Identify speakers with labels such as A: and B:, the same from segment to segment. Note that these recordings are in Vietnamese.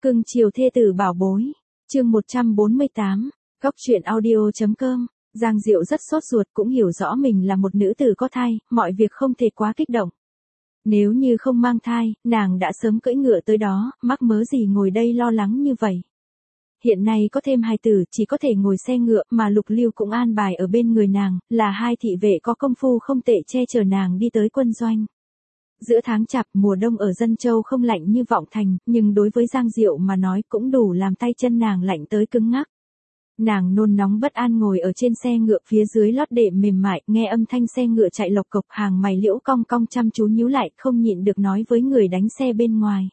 A: Cưng chiều thê tử bảo bối. Chương 148. Góc truyện audio.com. Giang Diệu rất sốt ruột, cũng hiểu rõ mình là một nữ tử có thai, mọi việc không thể quá kích động. Nếu như không mang thai, nàng đã sớm cưỡi ngựa tới đó, mắc mớ gì ngồi đây lo lắng như vậy. Hiện nay có thêm hài tử, chỉ có thể ngồi xe ngựa, mà Lục Lưu cũng an bài ở bên người nàng, là hai thị vệ có công phu không tệ che chở nàng đi tới quân doanh. Giữa tháng chạp, mùa đông ở Dân Châu không lạnh như Vọng Thành, nhưng đối với Giang Diệu mà nói cũng đủ làm tay chân nàng lạnh tới cứng ngắc. Nàng nôn nóng bất an ngồi ở trên xe ngựa, phía dưới lót đệm mềm mại, nghe âm thanh xe ngựa chạy lộc cộc, hàng mày liễu cong cong chăm chú nhíu lại, không nhịn được nói với người đánh xe bên ngoài.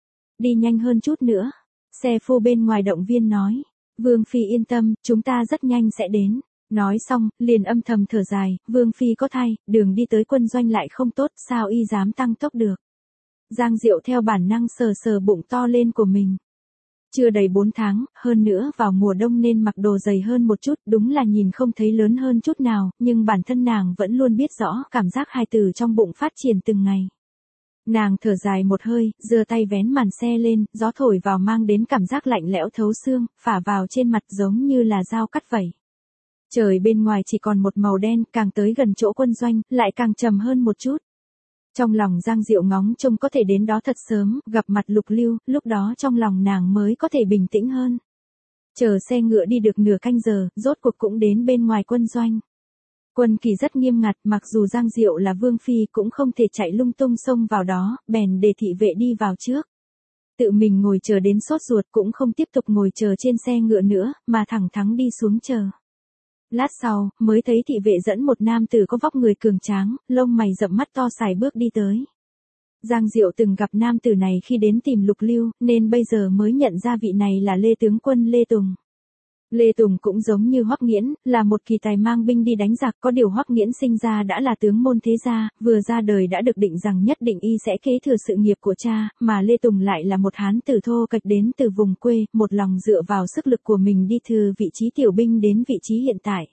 A: Đi nhanh hơn chút nữa. Xe phu bên ngoài động viên nói. Vương Phi yên tâm, chúng ta rất nhanh sẽ đến. Nói xong, liền âm thầm thở dài, Vương Phi có thai, đường đi tới quân doanh lại không tốt, sao y dám tăng tốc được. Giang Diệu theo bản năng sờ sờ bụng to lên của mình. Chưa đầy 4 tháng, hơn nữa vào mùa đông nên mặc đồ dày hơn một chút, đúng là nhìn không thấy lớn hơn chút nào, nhưng bản thân nàng vẫn luôn biết rõ cảm giác hài tử trong bụng phát triển từng ngày. Nàng thở dài một hơi, giơ tay vén màn xe lên, gió thổi vào mang đến cảm giác lạnh lẽo thấu xương, phả vào trên mặt giống như là dao cắt vẩy. Trời bên ngoài chỉ còn một màu đen, càng tới gần chỗ quân doanh, lại càng trầm hơn một chút. Trong lòng Giang Diệu ngóng trông có thể đến đó thật sớm, gặp mặt Lục Lưu, lúc đó trong lòng nàng mới có thể bình tĩnh hơn. Chờ xe ngựa đi được nửa canh giờ, rốt cuộc cũng đến bên ngoài quân doanh. Quân kỳ rất nghiêm ngặt, mặc dù Giang Diệu là Vương Phi cũng không thể chạy lung tung xông vào đó, bèn để thị vệ đi vào trước. Tự mình ngồi chờ đến sốt ruột, cũng không tiếp tục ngồi chờ trên xe ngựa nữa, mà thẳng thắn đi xuống chờ. Lát sau, mới thấy thị vệ dẫn một nam tử có vóc người cường tráng, lông mày rậm mắt to sải bước đi tới. Giang Diệu từng gặp nam tử này khi đến tìm Lục Lưu, nên bây giờ mới nhận ra vị này là Lê tướng quân Lê Tùng. Lê Tùng cũng giống như Hoắc Nghiễn, là một kỳ tài mang binh đi đánh giặc, có điều Hoắc Nghiễn sinh ra đã là tướng môn thế gia, vừa ra đời đã được định rằng nhất định y sẽ kế thừa sự nghiệp của cha, mà Lê Tùng lại là một hán tử thô kệch đến từ vùng quê, một lòng dựa vào sức lực của mình đi từ vị trí tiểu binh đến vị trí hiện tại.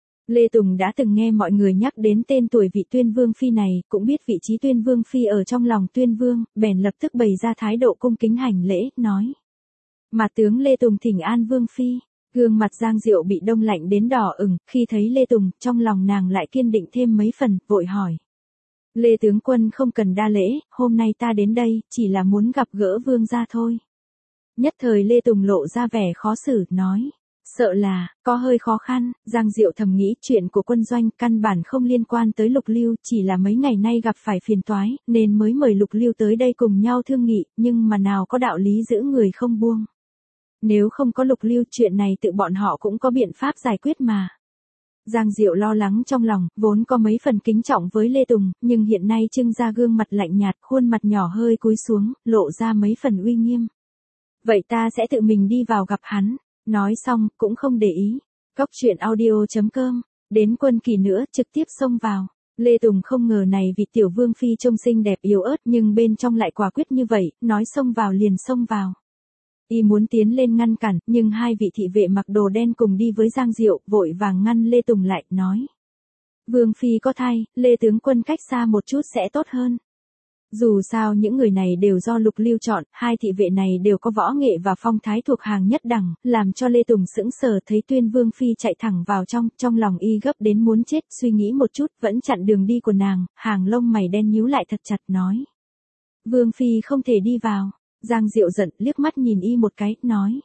A: Lê Tùng đã từng nghe mọi người nhắc đến tên tuổi vị Tuyên Vương Phi này, cũng biết vị trí Tuyên Vương Phi ở trong lòng Tuyên Vương, bèn lập tức bày ra thái độ cung kính hành lễ, nói. Mà tướng Lê Tùng thỉnh an Vương Phi. Gương mặt Giang Diệu bị đông lạnh đến đỏ ửng, khi thấy Lê Tùng, trong lòng nàng lại kiên định thêm mấy phần, vội hỏi. Lê tướng quân không cần đa lễ, hôm nay ta đến đây, chỉ là muốn gặp gỡ vương gia thôi. Nhất thời Lê Tùng lộ ra vẻ khó xử, nói. Sợ là, có hơi khó khăn, Giang Diệu thầm nghĩ chuyện của quân doanh căn bản không liên quan tới Lục Lưu, chỉ là mấy ngày nay gặp phải phiền toái, nên mới mời Lục Lưu tới đây cùng nhau thương nghị, nhưng mà nào có đạo lý giữ người không buông. Nếu không có Lục Lưu, chuyện này tự bọn họ cũng có biện pháp giải quyết mà. Giang Diệu lo lắng trong lòng, vốn có mấy phần kính trọng với Lê Tùng, nhưng hiện nay trưng ra gương mặt lạnh nhạt, khuôn mặt nhỏ hơi cúi xuống, lộ ra mấy phần uy nghiêm. Vậy ta sẽ tự mình đi vào gặp hắn. Nói xong, cũng không để ý. Góc truyện audio.com. Đến quân kỳ nữa, trực tiếp xông vào. Lê Tùng không ngờ này vị tiểu Vương Phi trông xinh đẹp yếu ớt nhưng bên trong lại quả quyết như vậy, nói xông vào liền xông vào. Y muốn tiến lên ngăn cản, nhưng hai vị thị vệ mặc đồ đen cùng đi với Giang Diệu, vội vàng ngăn Lê Tùng lại, nói. Vương Phi có thai, Lê tướng quân cách xa một chút sẽ tốt hơn. Dù sao những người này đều do Lục Lưu chọn, hai thị vệ này đều có võ nghệ và phong thái thuộc hàng nhất đẳng, làm cho Lê Tùng sững sờ thấy Tuyên Vương Phi chạy thẳng vào trong lòng y gấp đến muốn chết, suy nghĩ một chút, vẫn chặn đường đi của nàng, hàng lông mày đen nhíu lại thật chặt, nói. Vương Phi không thể đi vào. Giang Diệu giận, liếc mắt nhìn y một cái, nói.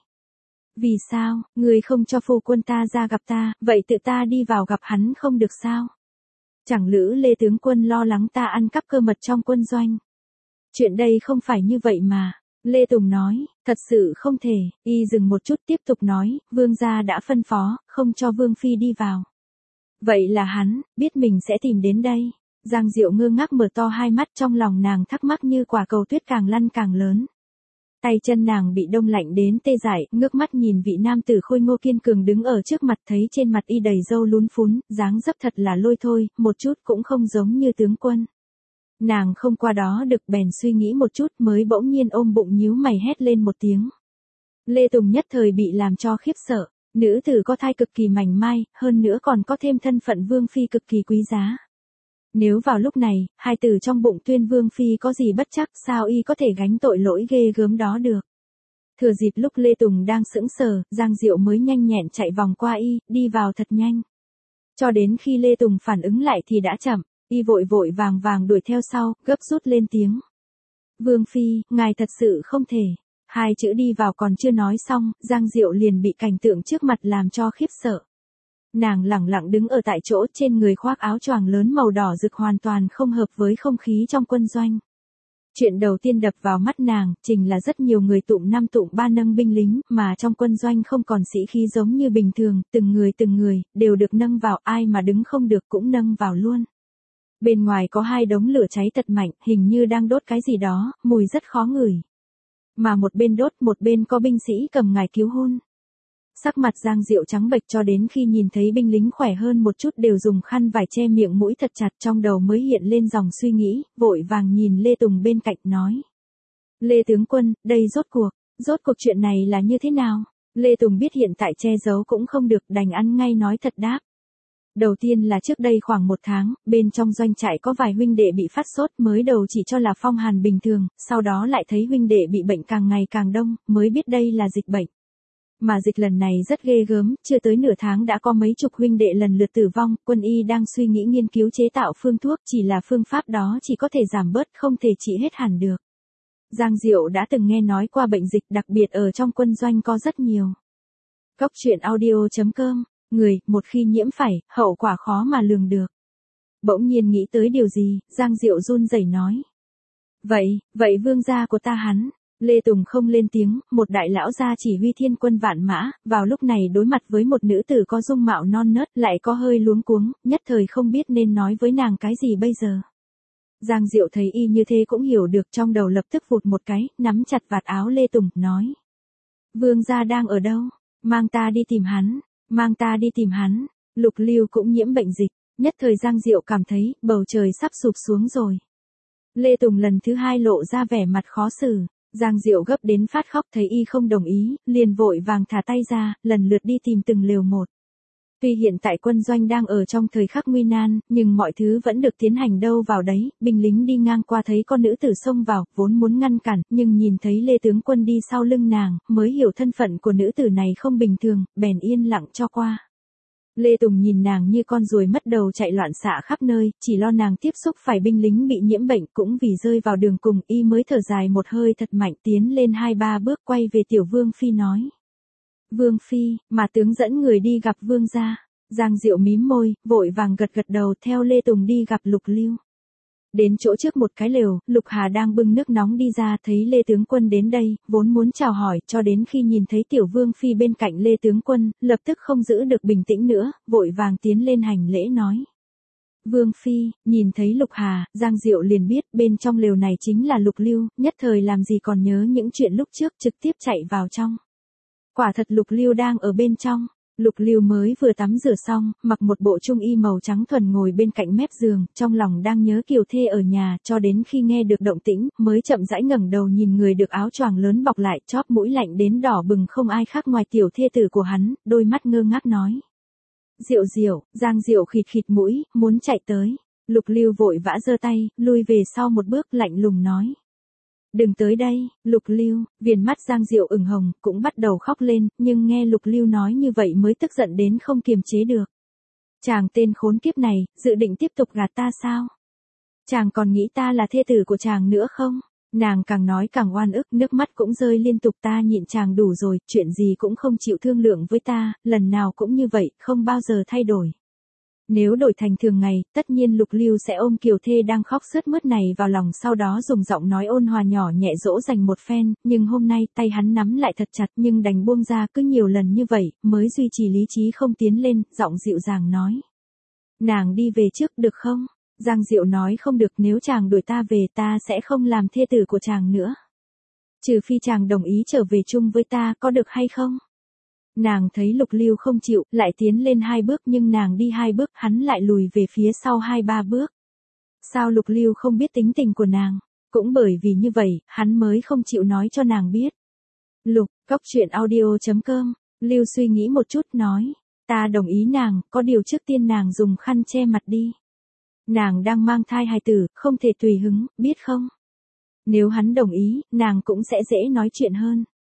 A: Vì sao, người không cho phu quân ta ra gặp ta, vậy tự ta đi vào gặp hắn không được sao? Chẳng lữ Lê tướng quân lo lắng ta ăn cắp cơ mật trong quân doanh. Chuyện đây không phải như vậy mà. Lê Tùng nói, thật sự không thể. Y dừng một chút tiếp tục nói, vương gia đã phân phó, không cho Vương Phi đi vào. Vậy là hắn, biết mình sẽ tìm đến đây. Giang Diệu ngơ ngác mở to hai mắt, trong lòng nàng thắc mắc như quả cầu tuyết càng lăn càng lớn. Tay chân nàng bị đông lạnh đến tê dại, ngước mắt nhìn vị nam tử khôi ngô kiên cường đứng ở trước mặt, thấy trên mặt y đầy râu lún phún, dáng dấp thật là lôi thôi, một chút cũng không giống như tướng quân. Nàng không qua đó được, bèn suy nghĩ một chút mới bỗng nhiên ôm bụng nhíu mày hét lên một tiếng. Lê Tùng nhất thời bị làm cho khiếp sợ, nữ tử có thai cực kỳ mảnh mai, hơn nữa còn có thêm thân phận Vương Phi cực kỳ quý giá. Nếu vào lúc này, hai tử trong bụng Tuyên Vương Phi có gì bất chắc, sao y có thể gánh tội lỗi ghê gớm đó được. Thừa dịp lúc Lê Tùng đang sững sờ, Giang Diệu mới nhanh nhẹn chạy vòng qua y, đi vào thật nhanh. Cho đến khi Lê Tùng phản ứng lại thì đã chậm, y vội vội vàng vàng đuổi theo sau, gấp rút lên tiếng. Vương Phi, ngài thật sự không thể. Hai chữ đi vào còn chưa nói xong, Giang Diệu liền bị cảnh tượng trước mặt làm cho khiếp sợ. Nàng lẳng lặng đứng ở tại chỗ, trên người khoác áo choàng lớn màu đỏ rực hoàn toàn không hợp với không khí trong quân doanh. Chuyện đầu tiên đập vào mắt nàng, chính là rất nhiều người tụm năm tụm ba nâng binh lính, mà trong quân doanh không còn sĩ khí giống như bình thường, từng người, đều được nâng vào, ai mà đứng không được cũng nâng vào luôn. Bên ngoài có hai đống lửa cháy thật mạnh, hình như đang đốt cái gì đó, mùi rất khó ngửi. Mà một bên đốt, một bên có binh sĩ cầm ngải cứu hôn. Sắc mặt Giang Diệu trắng bệch cho đến khi nhìn thấy binh lính khỏe hơn một chút đều dùng khăn vải che miệng mũi thật chặt, trong đầu mới hiện lên dòng suy nghĩ, vội vàng nhìn Lê Tùng bên cạnh nói. Lê tướng quân, đây rốt cuộc chuyện này là như thế nào? Lê Tùng biết hiện tại che giấu cũng không được, đành ăn ngay nói thật đáp. Đầu tiên là trước đây khoảng 1 tháng, bên trong doanh trại có vài huynh đệ bị phát sốt, mới đầu chỉ cho là phong hàn bình thường, sau đó lại thấy huynh đệ bị bệnh càng ngày càng đông, mới biết đây là dịch bệnh. Mà dịch lần này rất ghê gớm, chưa tới nửa tháng đã có mấy chục huynh đệ lần lượt tử vong, quân y đang suy nghĩ nghiên cứu chế tạo phương thuốc, chỉ là phương pháp đó chỉ có thể giảm bớt, không thể trị hết hẳn được. Giang Diệu đã từng nghe nói qua bệnh dịch, đặc biệt ở trong quân doanh có rất nhiều. Cóc truyện audio.com, người, một khi nhiễm phải, hậu quả khó mà lường được. Bỗng nhiên nghĩ tới điều gì, Giang Diệu run rẩy nói. Vậy vương gia của ta hắn. Lê Tùng không lên tiếng, một đại lão gia chỉ huy thiên quân vạn mã, vào lúc này đối mặt với một nữ tử có dung mạo non nớt, lại có hơi luống cuống, nhất thời không biết nên nói với nàng cái gì bây giờ. Giang Diệu thấy y như thế cũng hiểu được, trong đầu lập tức vụt một cái, nắm chặt vạt áo Lê Tùng, nói. Vương gia đang ở đâu? Mang ta đi tìm hắn. Lục Lưu cũng nhiễm bệnh dịch, nhất thời Giang Diệu cảm thấy, bầu trời sắp sụp xuống rồi. Lê Tùng lần thứ hai lộ ra vẻ mặt khó xử. Giang Diệu gấp đến phát khóc, thấy y không đồng ý, liền vội vàng thả tay ra, lần lượt đi tìm từng lều một. Tuy hiện tại quân doanh đang ở trong thời khắc nguy nan, nhưng mọi thứ vẫn được tiến hành đâu vào đấy, binh lính đi ngang qua thấy con nữ tử xông vào, vốn muốn ngăn cản, nhưng nhìn thấy Lê tướng quân đi sau lưng nàng, mới hiểu thân phận của nữ tử này không bình thường, bèn yên lặng cho qua. Lê Tùng nhìn nàng như con ruồi mất đầu chạy loạn xạ khắp nơi, chỉ lo nàng tiếp xúc phải binh lính bị nhiễm bệnh, cũng vì rơi vào đường cùng, y mới thở dài một hơi thật mạnh, tiến lên 2-3 bước quay về Tiểu Vương Phi nói. Vương Phi, mà tướng dẫn người đi gặp Vương gia. Giang Diệu mím môi, vội vàng gật đầu theo Lê Tùng đi gặp Lục Lưu. Đến chỗ trước một cái lều, Lục Hà đang bưng nước nóng đi ra, thấy Lê tướng quân đến đây, vốn muốn chào hỏi, cho đến khi nhìn thấy Tiểu Vương Phi bên cạnh Lê tướng quân, lập tức không giữ được bình tĩnh nữa, vội vàng tiến lên hành lễ nói. Vương Phi, nhìn thấy Lục Hà, Giang Diệu liền biết bên trong lều này chính là Lục Lưu, nhất thời làm gì còn nhớ những chuyện lúc trước, trực tiếp chạy vào trong. Quả thật Lục Lưu đang ở bên trong. Lục Lưu mới vừa tắm rửa xong, mặc một bộ trung y màu trắng thuần ngồi bên cạnh mép giường, trong lòng đang nhớ Kiều Thê ở nhà, cho đến khi nghe được động tĩnh, mới chậm rãi ngẩng đầu nhìn người được áo choàng lớn bọc lại, chóp mũi lạnh đến đỏ bừng không ai khác ngoài tiểu thê tử của hắn, đôi mắt ngơ ngác nói. Diệu, Giang Diệu khịt khịt mũi, muốn chạy tới. Lục Lưu vội vã giơ tay, lui về sau một bước, lạnh lùng nói. Đừng tới đây, Lục Lưu. Viền mắt Giang Diệu ửng hồng, cũng bắt đầu khóc lên, nhưng nghe Lục Lưu nói như vậy mới tức giận đến không kiềm chế được. Chàng tên khốn kiếp này, dự định tiếp tục gạt ta sao? Chàng còn nghĩ ta là thê tử của chàng nữa không? Nàng càng nói càng oan ức, nước mắt cũng rơi liên tục, ta nhịn chàng đủ rồi, chuyện gì cũng không chịu thương lượng với ta, lần nào cũng như vậy, không bao giờ thay đổi. Nếu đổi thành thường ngày, tất nhiên Lục Lưu sẽ ôm Kiều Thê đang khóc sướt mướt này vào lòng, sau đó dùng giọng nói ôn hòa nhỏ nhẹ dỗ dành một phen, nhưng hôm nay tay hắn nắm lại thật chặt, nhưng đành buông ra, cứ nhiều lần như vậy, mới duy trì lý trí không tiến lên, giọng dịu dàng nói. Nàng đi về trước được không? Giang Diệu nói không được, nếu chàng đuổi ta về ta sẽ không làm thê tử của chàng nữa. Trừ phi chàng đồng ý trở về chung với ta, có được hay không? Nàng thấy Lục Lưu không chịu, lại tiến lên 2 bước, nhưng nàng đi 2 bước, hắn lại lùi về phía sau 2-3 bước. Sao Lục Lưu không biết tính tình của nàng? Cũng bởi vì như vậy, hắn mới không chịu nói cho nàng biết. Cóc truyện audio.com, Lưu suy nghĩ một chút nói. Ta đồng ý nàng, có điều trước tiên nàng dùng khăn che mặt đi. Nàng đang mang thai hài tử, không thể tùy hứng, biết không? Nếu hắn đồng ý, nàng cũng sẽ dễ nói chuyện hơn.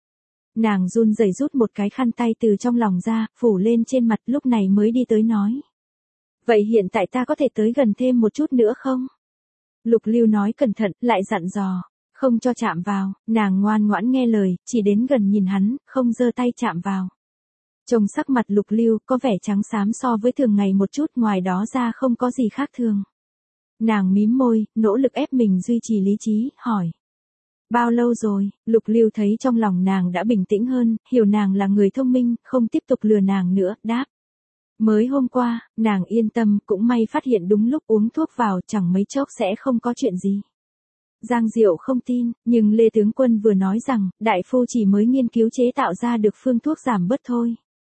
A: Nàng run rẩy rút một cái khăn tay từ trong lòng ra, phủ lên trên mặt, lúc này mới đi tới nói. Vậy hiện tại ta có thể tới gần thêm một chút nữa không? Lục Lưu nói cẩn thận, lại dặn dò. Không cho chạm vào, nàng ngoan ngoãn nghe lời, chỉ đến gần nhìn hắn, không giơ tay chạm vào. Trông sắc mặt Lục Lưu có vẻ trắng xám so với thường ngày một chút, ngoài đó ra không có gì khác thường. Nàng mím môi, nỗ lực ép mình duy trì lý trí, hỏi. Bao lâu rồi? Lục Lưu thấy trong lòng nàng đã bình tĩnh hơn, hiểu nàng là người thông minh, không tiếp tục lừa nàng nữa, đáp. Mới hôm qua, nàng yên tâm, cũng may phát hiện đúng lúc uống thuốc vào, chẳng mấy chốc sẽ không có chuyện gì. Giang Diệu không tin, nhưng Lê Tướng Quân vừa nói rằng, đại phu chỉ mới nghiên cứu chế tạo ra được phương thuốc giảm bớt thôi.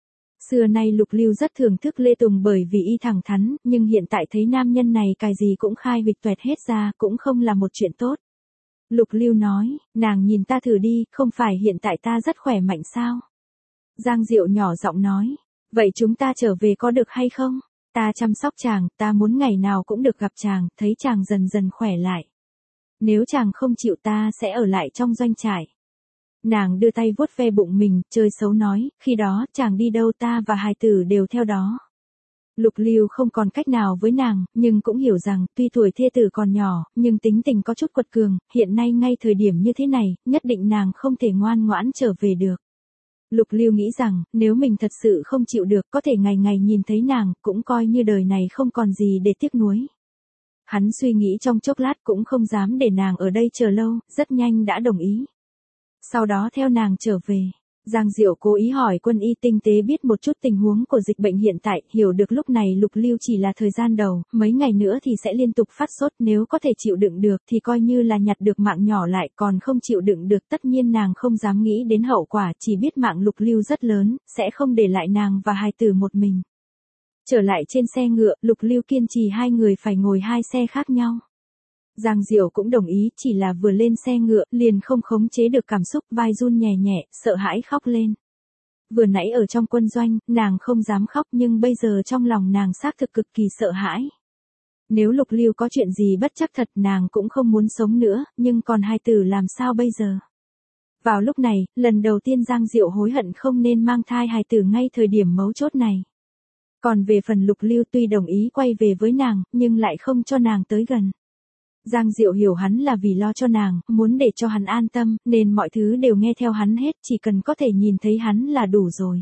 A: Xưa nay Lục Lưu rất thưởng thức Lê Tùng bởi vì y thẳng thắn, nhưng hiện tại thấy nam nhân này cài gì cũng khai vịch tuẹt hết ra, cũng không là một chuyện tốt. Lục Lưu nói, nàng nhìn ta thử đi, không phải hiện tại ta rất khỏe mạnh sao? Giang Diệu nhỏ giọng nói, vậy chúng ta trở về có được hay không? Ta chăm sóc chàng, ta muốn ngày nào cũng được gặp chàng, thấy chàng dần dần khỏe lại. Nếu chàng không chịu ta sẽ ở lại trong doanh trại. Nàng đưa tay vuốt ve bụng mình, chơi xấu nói, khi đó chàng đi đâu ta và hài tử đều theo đó. Lục Lưu không còn cách nào với nàng, nhưng cũng hiểu rằng, tuy tuổi thê tử còn nhỏ, nhưng tính tình có chút quật cường, hiện nay ngay thời điểm như thế này, nhất định nàng không thể ngoan ngoãn trở về được. Lục Lưu nghĩ rằng, nếu mình thật sự không chịu được, có thể ngày ngày nhìn thấy nàng, cũng coi như đời này không còn gì để tiếc nuối. Hắn suy nghĩ trong chốc lát cũng không dám để nàng ở đây chờ lâu, rất nhanh đã đồng ý. Sau đó theo nàng trở về. Giang Diệu cố ý hỏi Quân Y tinh tế biết một chút tình huống của dịch bệnh hiện tại, hiểu được lúc này Lục Lưu chỉ là thời gian đầu, mấy ngày nữa thì sẽ liên tục phát sốt, nếu có thể chịu đựng được thì coi như là nhặt được mạng nhỏ lại, còn không chịu đựng được tất nhiên nàng không dám nghĩ đến hậu quả, chỉ biết mạng Lục Lưu rất lớn, sẽ không để lại nàng và hài tử một mình. Trở lại trên xe ngựa, Lục Lưu kiên trì hai người phải ngồi hai xe khác nhau. Giang Diệu cũng đồng ý, chỉ là vừa lên xe ngựa, liền không khống chế được cảm xúc, vai run nhẹ nhẹ, sợ hãi khóc lên. Vừa nãy ở trong quân doanh, nàng không dám khóc nhưng bây giờ trong lòng nàng xác thực cực kỳ sợ hãi. Nếu Lục Lưu có chuyện gì bất chắc thật nàng cũng không muốn sống nữa, nhưng còn hài tử làm sao bây giờ? Vào lúc này, lần đầu tiên Giang Diệu hối hận không nên mang thai hài tử ngay thời điểm mấu chốt này. Còn về phần Lục Lưu tuy đồng ý quay về với nàng, nhưng lại không cho nàng tới gần. Giang Diệu hiểu hắn là vì lo cho nàng, muốn để cho hắn an tâm, nên mọi thứ đều nghe theo hắn hết, chỉ cần có thể nhìn thấy hắn là đủ rồi.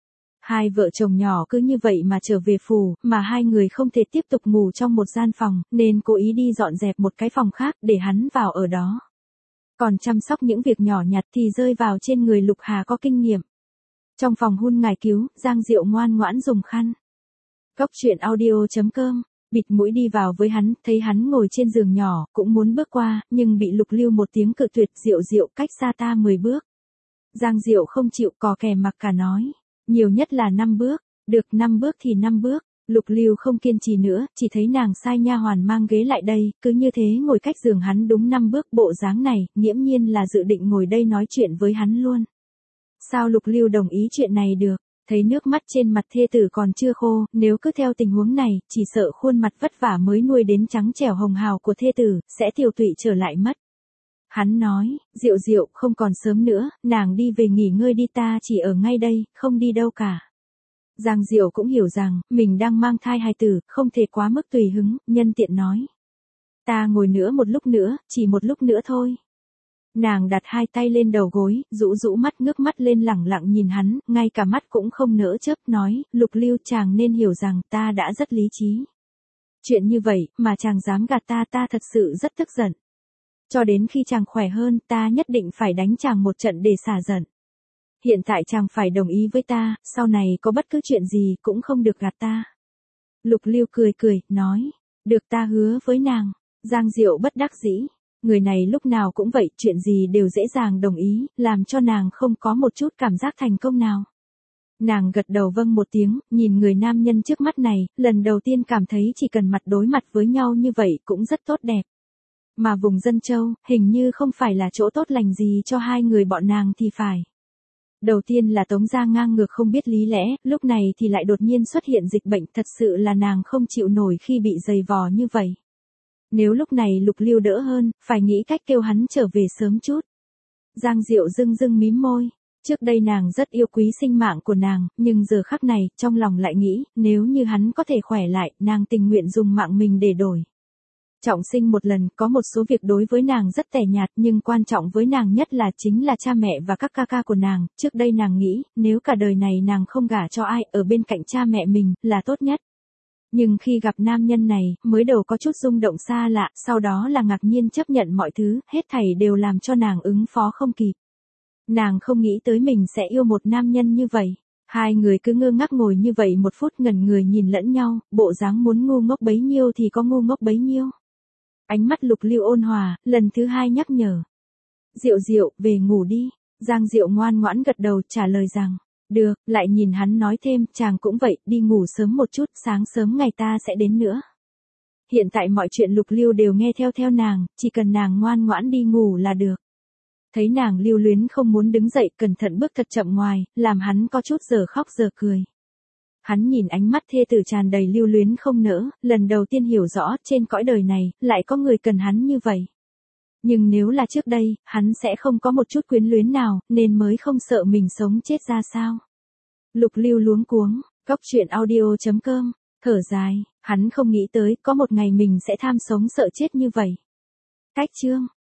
A: Hai vợ chồng nhỏ cứ như vậy mà trở về phủ, mà hai người không thể tiếp tục ngủ trong một gian phòng, nên cố ý đi dọn dẹp một cái phòng khác để hắn vào ở đó. Còn chăm sóc những việc nhỏ nhặt thì rơi vào trên người Lục Hà có kinh nghiệm. Trong phòng hun ngải cứu, Giang Diệu ngoan ngoãn dùng khăn. Cốc truyện audio.com, bịt mũi đi vào với hắn, thấy hắn ngồi trên giường nhỏ, cũng muốn bước qua, nhưng bị Lục Lưu một tiếng cự tuyệt, Diệu Diệu cách xa ta 10 bước. Giang Diệu không chịu, cò kè mặc cả nói, nhiều nhất là 5 bước, được 5 bước thì 5 bước. Lục Lưu không kiên trì nữa, chỉ thấy nàng sai nha hoàn mang ghế lại đây, cứ như thế ngồi cách giường hắn đúng 5 bước, bộ dáng này, nghiễm nhiên là dự định ngồi đây nói chuyện với hắn luôn. Sao Lục Lưu đồng ý chuyện này được? Thấy nước mắt trên mặt thê tử còn chưa khô, nếu cứ theo tình huống này, chỉ sợ khuôn mặt vất vả mới nuôi đến trắng trẻo hồng hào của thê tử, sẽ tiều tụy trở lại mất. Hắn nói, Diệu Diệu, không còn sớm nữa, nàng đi về nghỉ ngơi đi, ta chỉ ở ngay đây, không đi đâu cả. Giang Diệu cũng hiểu rằng, mình đang mang thai hài tử, không thể quá mức tùy hứng, nhân tiện nói. Ta ngồi nữa một lúc nữa, chỉ một lúc nữa thôi. Nàng đặt hai tay lên đầu gối, rũ rũ mắt ngước mắt lên lẳng lặng nhìn hắn, ngay cả mắt cũng không nỡ chớp, nói, Lục Lưu chàng nên hiểu rằng ta đã rất lý trí. Chuyện như vậy, mà chàng dám gạt ta, ta thật sự rất tức giận. Cho đến khi chàng khỏe hơn, ta nhất định phải đánh chàng một trận để xả giận. Hiện tại chàng phải đồng ý với ta, sau này có bất cứ chuyện gì cũng không được gạt ta. Lục Lưu cười cười, nói, được, ta hứa với nàng. Giang Diệu bất đắc dĩ. Người này lúc nào cũng vậy, chuyện gì đều dễ dàng đồng ý, làm cho nàng không có một chút cảm giác thành công nào. Nàng gật đầu vâng một tiếng, nhìn người nam nhân trước mắt này, lần đầu tiên cảm thấy chỉ cần mặt đối mặt với nhau như vậy cũng rất tốt đẹp. Mà vùng Dân Châu, hình như không phải là chỗ tốt lành gì cho hai người bọn nàng thì phải. Đầu tiên là Tống gia ngang ngược không biết lý lẽ, lúc này thì lại đột nhiên xuất hiện dịch bệnh, thật sự là nàng không chịu nổi khi bị dày vò như vậy. Nếu lúc này Lục Lưu đỡ hơn, phải nghĩ cách kêu hắn trở về sớm chút. Giang Diệu dưng dưng mím môi. Trước đây nàng rất yêu quý sinh mạng của nàng, nhưng giờ khắc này, trong lòng lại nghĩ, nếu như hắn có thể khỏe lại, nàng tình nguyện dùng mạng mình để đổi. Trọng sinh một lần, có một số việc đối với nàng rất tẻ nhạt, nhưng quan trọng với nàng nhất là chính là cha mẹ và các ca ca của nàng. Trước đây nàng nghĩ, nếu cả đời này nàng không gả cho ai, ở bên cạnh cha mẹ mình, là tốt nhất. Nhưng khi gặp nam nhân này, mới đầu có chút rung động xa lạ, sau đó là ngạc nhiên chấp nhận mọi thứ, hết thảy đều làm cho nàng ứng phó không kịp. Nàng không nghĩ tới mình sẽ yêu một nam nhân như vậy. Hai người cứ ngơ ngác ngồi như vậy một phút ngẩn người nhìn lẫn nhau, bộ dáng muốn ngu ngốc bấy nhiêu thì có ngu ngốc bấy nhiêu. Ánh mắt Lục Lưu ôn hòa, lần thứ hai nhắc nhở. Diệu Diệu, về ngủ đi. Giang Diệu ngoan ngoãn gật đầu trả lời rằng, được, lại nhìn hắn nói thêm, chàng cũng vậy, đi ngủ sớm một chút, sáng sớm ngày ta sẽ đến nữa. Hiện tại mọi chuyện Lục Lưu đều nghe theo nàng, chỉ cần nàng ngoan ngoãn đi ngủ là được. Thấy nàng lưu luyến không muốn đứng dậy, cẩn thận bước thật chậm ngoài, làm hắn có chút giờ khóc giờ cười. Hắn nhìn ánh mắt thê tử tràn đầy lưu luyến không nỡ, lần đầu tiên hiểu rõ, trên cõi đời này, lại có người cần hắn như vậy. Nhưng nếu là trước đây, hắn sẽ không có một chút quyến luyến nào, nên mới không sợ mình sống chết ra sao. Lục Lưu luống cuống, coctruyện.audio.com, thở dài, hắn không nghĩ tới, có một ngày mình sẽ tham sống sợ chết như vậy. Cách chương